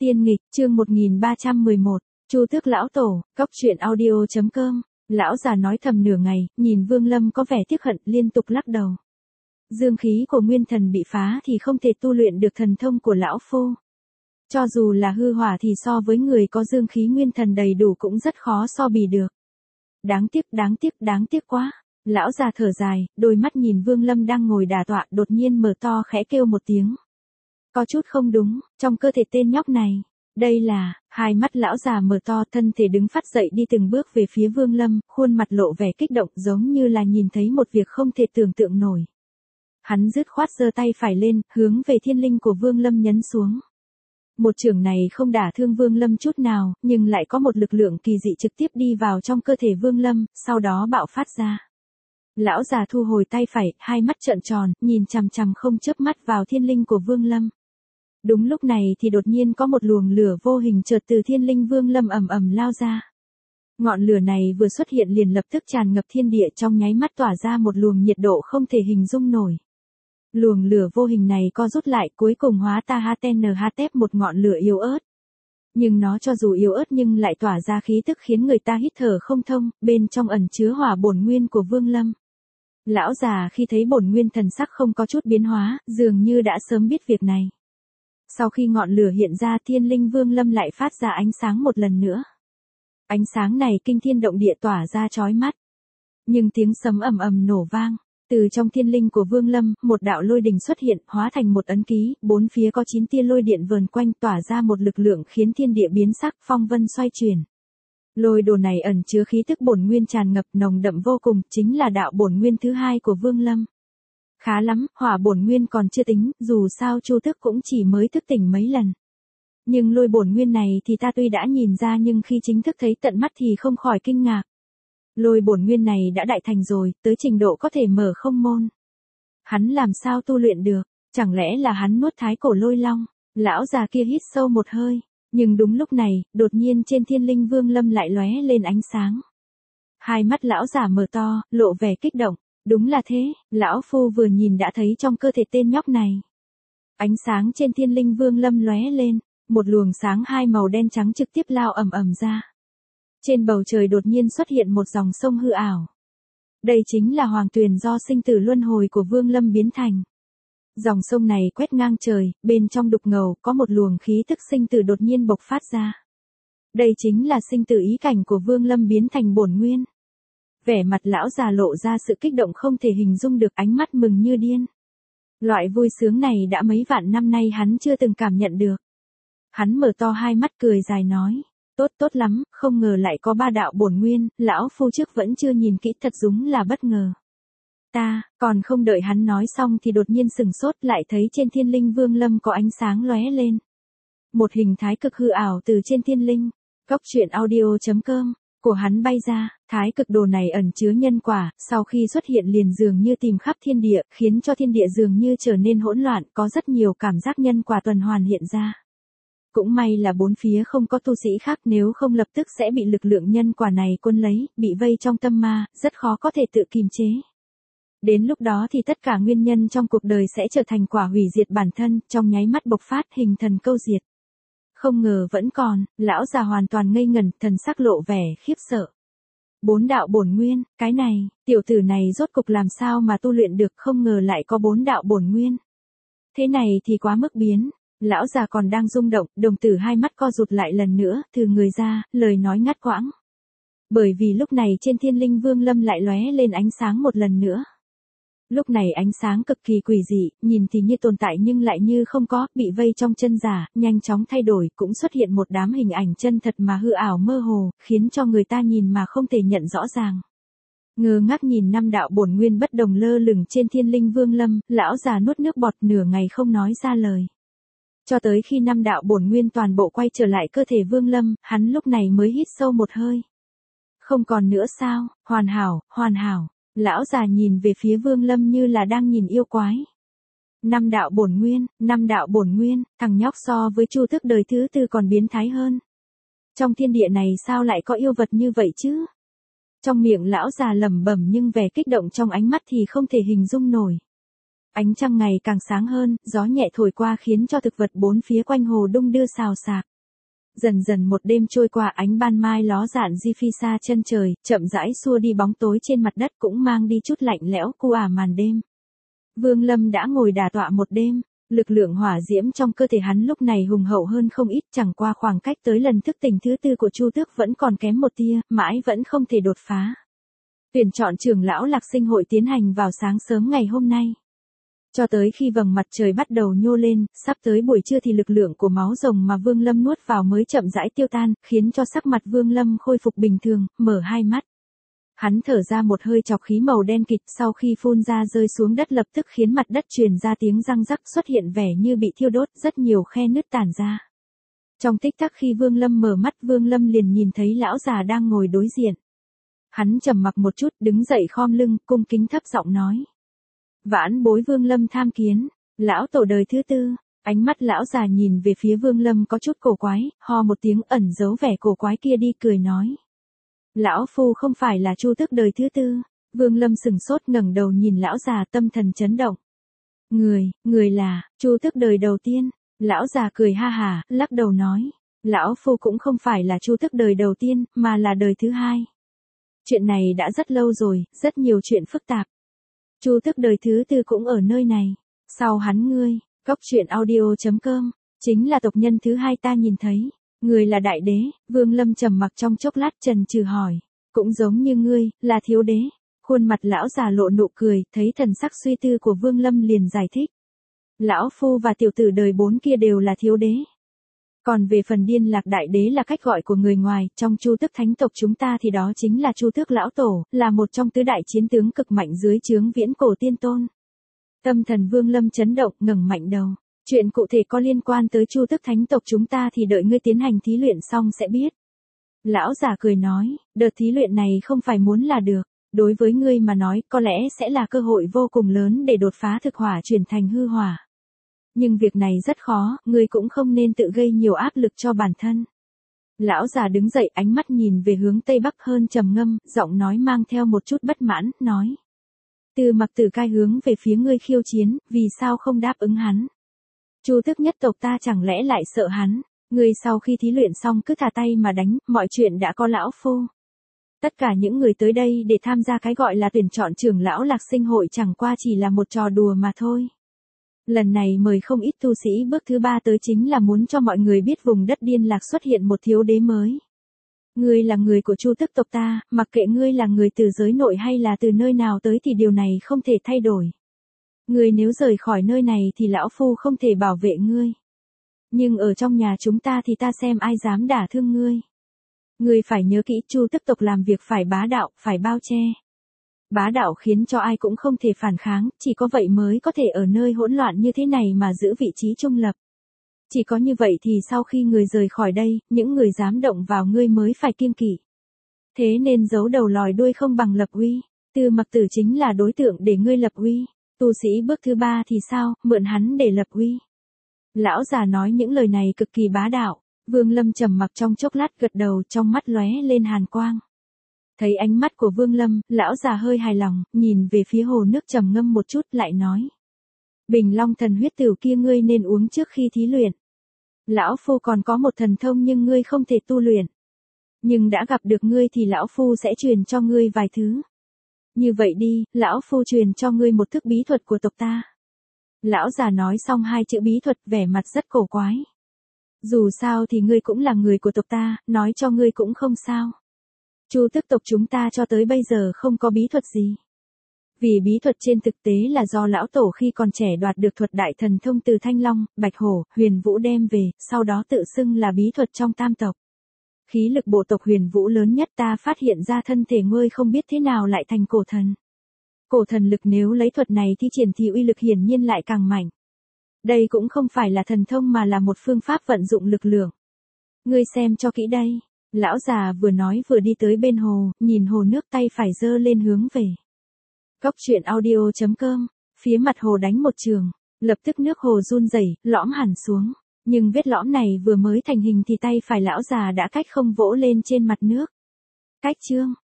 Tiên nghịch, chương 1311, Chu Tước lão tổ, cóc truyện audio.com. Lão già nói thầm nửa ngày, nhìn Vương Lâm có vẻ tiếc hận, liên tục lắc đầu. Dương khí của nguyên thần bị phá thì không thể tu luyện được thần thông của lão phu. Cho dù là hư hỏa thì so với người có dương khí nguyên thần đầy đủ cũng rất khó so bì được. Đáng tiếc quá. Lão già thở dài, đôi mắt nhìn Vương Lâm đang ngồi đả tọa, đột nhiên mở to khẽ kêu một tiếng. Có chút không đúng, trong cơ thể tên nhóc này. Đây là, hai mắt lão già mở to, thân thể đứng phát dậy đi từng bước về phía Vương Lâm, khuôn mặt lộ vẻ kích động giống như là nhìn thấy một việc không thể tưởng tượng nổi. Hắn dứt khoát giơ tay phải lên, hướng về thiên linh của Vương Lâm nhấn xuống. Một chưởng này không đả thương Vương Lâm chút nào, nhưng lại có một lực lượng kỳ dị trực tiếp đi vào trong cơ thể Vương Lâm, sau đó bạo phát ra. Lão già thu hồi tay phải, hai mắt trợn tròn, nhìn chằm chằm không chớp mắt vào thiên linh của Vương Lâm. Đúng lúc này thì đột nhiên có một luồng lửa vô hình chợt từ thiên linh Vương Lâm ầm ầm lao ra. Ngọn lửa này vừa xuất hiện liền lập tức tràn ngập thiên địa, trong nháy mắt tỏa ra một luồng nhiệt độ không thể hình dung nổi. Luồng lửa vô hình này co rút lại, cuối cùng hóa THTNHTép một ngọn lửa yếu ớt. Nhưng nó cho dù yếu ớt nhưng lại tỏa ra khí tức khiến người ta hít thở không thông, bên trong ẩn chứa hỏa bổn nguyên của Vương Lâm. Lão già khi thấy bổn nguyên thần sắc không có chút biến hóa, dường như đã sớm biết việc này. Sau khi ngọn lửa hiện ra, thiên linh Vương Lâm lại phát ra ánh sáng một lần nữa. Ánh sáng này kinh thiên động địa tỏa ra chói mắt. Nhưng tiếng sấm ầm ầm nổ vang. Từ trong thiên linh của Vương Lâm, một đạo lôi đình xuất hiện, hóa thành một ấn ký, bốn phía có 9 tia lôi điện vờn quanh, tỏa ra một lực lượng khiến thiên địa biến sắc, phong vân xoay chuyển. Lôi đồ này ẩn chứa khí tức bổn nguyên tràn ngập nồng đậm vô cùng, chính là đạo bổn nguyên thứ hai của Vương Lâm. Khá lắm, hỏa bổn nguyên còn chưa tính, dù sao Chu Tước cũng chỉ mới thức tỉnh mấy lần. Nhưng lôi bổn nguyên này thì ta tuy đã nhìn ra nhưng khi chính thức thấy tận mắt thì không khỏi kinh ngạc. Lôi bổn nguyên này đã đại thành rồi, tới trình độ có thể mở không môn. Hắn làm sao tu luyện được, chẳng lẽ là hắn nuốt thái cổ lôi long? Lão già kia hít sâu một hơi, nhưng đúng lúc này, đột nhiên trên thiên linh Vương Lâm lại lóe lên ánh sáng. Hai mắt lão già mở to, lộ vẻ kích động. Đúng là thế, lão phu vừa nhìn đã thấy trong cơ thể tên nhóc này. Ánh sáng trên thiên linh Vương Lâm lóe lên, một luồng sáng hai màu đen trắng trực tiếp lao ầm ầm ra. Trên bầu trời đột nhiên xuất hiện một dòng sông hư ảo. Đây chính là hoàng tuyền do sinh tử luân hồi của Vương Lâm biến thành. Dòng sông này quét ngang trời, bên trong đục ngầu có một luồng khí tức sinh tử đột nhiên bộc phát ra. Đây chính là sinh tử ý cảnh của Vương Lâm biến thành bổn nguyên. Vẻ mặt lão già lộ ra sự kích động không thể hình dung được, ánh mắt mừng như điên. Loại vui sướng này đã mấy vạn năm nay hắn chưa từng cảm nhận được. Hắn mở to hai mắt cười dài nói. Tốt lắm, không ngờ lại có 3 đạo bổn nguyên, lão phu trước vẫn chưa nhìn kỹ, thật đúng là bất ngờ. Ta, còn không đợi hắn nói xong thì đột nhiên sừng sốt, lại thấy trên thiên linh Vương Lâm có ánh sáng lóe lên. Một hình thái cực hư ảo từ trên thiên linh, cóc truyện audio.com, của hắn bay ra, thái cực đồ này ẩn chứa nhân quả, sau khi xuất hiện liền dường như tìm khắp thiên địa, khiến cho thiên địa dường như trở nên hỗn loạn, có rất nhiều cảm giác nhân quả tuần hoàn hiện ra. Cũng may là bốn phía không có tu sĩ khác, nếu không lập tức sẽ bị lực lượng nhân quả này cuốn lấy, bị vây trong tâm ma, rất khó có thể tự kiềm chế. Đến lúc đó thì tất cả nguyên nhân trong cuộc đời sẽ trở thành quả hủy diệt bản thân, trong nháy mắt bộc phát hình thần câu diệt. Không ngờ vẫn còn, lão già hoàn toàn ngây ngẩn, thần sắc lộ vẻ khiếp sợ. 4 đạo bổn nguyên, cái này, tiểu tử này rốt cục làm sao mà tu luyện được, không ngờ lại có 4 đạo bổn nguyên. Thế này thì quá mức biến. Lão già còn đang rung động, đồng tử hai mắt co rụt lại lần nữa, từ người ra, lời nói ngắt quãng. Bởi vì lúc này trên thiên linh Vương Lâm lại lóe lên ánh sáng một lần nữa. Lúc này ánh sáng cực kỳ quỷ dị, nhìn thì như tồn tại nhưng lại như không có, bị vây trong chân giả, nhanh chóng thay đổi, cũng xuất hiện một đám hình ảnh chân thật mà hư ảo mơ hồ, khiến cho người ta nhìn mà không thể nhận rõ ràng. Ngơ ngác nhìn 5 đạo bổn nguyên bất đồng lơ lửng trên thiên linh Vương Lâm, lão già nuốt nước bọt nửa ngày không nói ra lời. Cho tới khi 5 đạo bổn nguyên toàn bộ quay trở lại cơ thể Vương Lâm, hắn lúc này mới hít sâu một hơi. Không còn nữa sao, hoàn hảo. Lão già nhìn về phía Vương Lâm như là đang nhìn yêu quái. 5 đạo bổn nguyên, thằng nhóc so với Chu Tước đời thứ 4 còn biến thái hơn. Trong thiên địa này sao lại có yêu vật như vậy chứ? Trong miệng lão già lẩm bẩm nhưng vẻ kích động trong ánh mắt thì không thể hình dung nổi. Ánh trăng ngày càng sáng hơn, gió nhẹ thổi qua khiến cho thực vật bốn phía quanh hồ đung đưa xào xạc. Dần dần một đêm trôi qua, ánh ban mai ló dạng di phi xa chân trời, chậm rãi xua đi bóng tối trên mặt đất, cũng mang đi chút lạnh lẽo cu màn đêm. Vương Lâm đã ngồi đả tọa một đêm, lực lượng hỏa diễm trong cơ thể hắn lúc này hùng hậu hơn không ít, chẳng qua khoảng cách tới lần thức tỉnh thứ tư của Chu Tước vẫn còn kém một tia, mãi vẫn không thể đột phá. Tuyển chọn trưởng lão Lạc Sinh hội tiến hành vào sáng sớm ngày hôm nay. Cho tới khi vầng mặt trời bắt đầu nhô lên, sắp tới buổi trưa thì lực lượng của máu rồng mà Vương Lâm nuốt vào mới chậm rãi tiêu tan, khiến cho sắc mặt Vương Lâm khôi phục bình thường, mở hai mắt. Hắn thở ra một hơi trọc khí màu đen kịt, sau khi phun ra rơi xuống đất lập tức khiến mặt đất truyền ra tiếng răng rắc, xuất hiện vẻ như bị thiêu đốt, rất nhiều khe nứt tản ra. Trong tích tắc khi Vương Lâm mở mắt, Vương Lâm liền nhìn thấy lão già đang ngồi đối diện. Hắn trầm mặc một chút, đứng dậy khom lưng, cung kính thấp giọng nói: "Vãn bối Vương Lâm tham kiến, lão tổ đời thứ tư." Ánh mắt lão già nhìn về phía Vương Lâm có chút cổ quái, ho một tiếng ẩn giấu vẻ cổ quái kia đi, cười nói: "Lão phu không phải là Chu Tước đời thứ tư." Vương Lâm sừng sốt ngẩng đầu nhìn lão già, tâm thần chấn động. Người là Chu Tước đời đầu tiên." Lão già cười ha hả, lắc đầu nói: "Lão phu cũng không phải là Chu Tước đời đầu tiên, mà là đời thứ hai. Chuyện này đã rất lâu rồi, rất nhiều chuyện phức tạp. Chu Tước đời thứ tư cũng ở nơi này. Sau hắn ngươi, Cốc Truyện Audio.com, chính là tộc nhân thứ hai ta nhìn thấy. Người là đại đế." Vương Lâm trầm mặc trong chốc lát chần chừ hỏi: "Cũng giống như ngươi, là thiếu đế?" Khuôn mặt lão già lộ nụ cười, thấy thần sắc suy tư của Vương Lâm liền giải thích: "Lão phu và tiểu tử đời 4 kia đều là thiếu đế. Còn về phần Điên Lạc đại đế là cách gọi của người ngoài, trong Chu Tước thánh tộc chúng ta thì đó chính là Chu Tước lão tổ, là một trong tứ đại chiến tướng cực mạnh dưới trướng Viễn Cổ Tiên Tôn." Tâm thần Vương Lâm chấn động, ngẩng mạnh đầu. "Chuyện cụ thể có liên quan tới Chu Tước thánh tộc chúng ta thì đợi ngươi tiến hành thí luyện xong sẽ biết." Lão già cười nói: "Đợt thí luyện này không phải muốn là được. Đối với ngươi mà nói, có lẽ sẽ là cơ hội vô cùng lớn để đột phá thực hỏa chuyển thành hư hỏa. Nhưng việc này rất khó, ngươi cũng không nên tự gây nhiều áp lực cho bản thân." Lão già đứng dậy, ánh mắt nhìn về hướng tây bắc hơn trầm ngâm, giọng nói mang theo một chút bất mãn, nói: "Từ Mặc Tử Cai hướng về phía ngươi khiêu chiến, vì sao không đáp ứng hắn? Chu Tước nhất tộc ta chẳng lẽ lại sợ hắn? Ngươi sau khi thí luyện xong cứ thả tay mà đánh, mọi chuyện đã có lão phu." Tất cả những người tới đây để tham gia cái gọi là tuyển chọn trưởng lão Lạc Sinh hội chẳng qua chỉ là một trò đùa mà thôi. Lần này mời không ít tu sĩ bước thứ ba tới chính là muốn cho mọi người biết vùng đất Điên Lạc xuất hiện một thiếu đế mới. Ngươi là người của Chu Tước tộc ta, mặc kệ ngươi là người từ giới nội hay là từ nơi nào tới thì điều này không thể thay đổi. Ngươi nếu rời khỏi nơi này thì lão phu không thể bảo vệ ngươi. Nhưng ở trong nhà chúng ta thì ta xem ai dám đả thương ngươi. Ngươi phải nhớ kỹ, Chu Tước tộc làm việc phải bá đạo, phải bao che. Bá đạo khiến cho ai cũng không thể phản kháng, chỉ có vậy mới có thể ở nơi hỗn loạn như thế này mà giữ vị trí trung lập. Chỉ có như vậy thì sau khi người rời khỏi đây, những người dám động vào ngươi mới phải kiêng kỵ. Thế nên giấu đầu lòi đuôi không bằng lập uy. Từ Mặc Tử chính là đối tượng để ngươi lập uy. Tu sĩ bước thứ ba thì sao, mượn hắn để lập uy." Lão già nói những lời này cực kỳ bá đạo. Vương Lâm trầm mặc trong chốc lát gật đầu, trong mắt lóe lên hàn quang. Thấy ánh mắt của Vương Lâm, lão già hơi hài lòng, nhìn về phía hồ nước trầm ngâm một chút lại nói: "Bình Long thần huyết tửu kia ngươi nên uống trước khi thí luyện. Lão phu còn có một thần thông nhưng ngươi không thể tu luyện. Nhưng đã gặp được ngươi thì lão phu sẽ truyền cho ngươi vài thứ. Như vậy đi, lão phu truyền cho ngươi một thức bí thuật của tộc ta." Lão già nói xong hai chữ bí thuật, vẻ mặt rất cổ quái. "Dù sao thì ngươi cũng là người của tộc ta, nói cho ngươi cũng không sao. Chu Tước tộc chúng ta cho tới bây giờ không có bí thuật gì. Vì bí thuật trên thực tế là do lão tổ khi còn trẻ đoạt được thuật đại thần thông từ Thanh Long, Bạch Hổ, Huyền Vũ đem về, sau đó tự xưng là bí thuật trong tam tộc. Khí lực bộ tộc Huyền Vũ lớn nhất ta phát hiện ra thân thể ngươi không biết thế nào lại thành cổ thần. Cổ thần lực nếu lấy thuật này thi triển thì uy lực hiển nhiên lại càng mạnh. Đây cũng không phải là thần thông mà là một phương pháp vận dụng lực lượng. Ngươi xem cho kỹ đây." Lão già vừa nói vừa đi tới bên hồ, nhìn hồ nước, tay phải giơ lên hướng về Cốc Truyện Audio.com, phía mặt hồ đánh một trường, lập tức nước hồ run rẩy, lõm hẳn xuống. Nhưng vết lõm này vừa mới thành hình thì tay phải lão già đã cách không vỗ lên trên mặt nước. Cách chương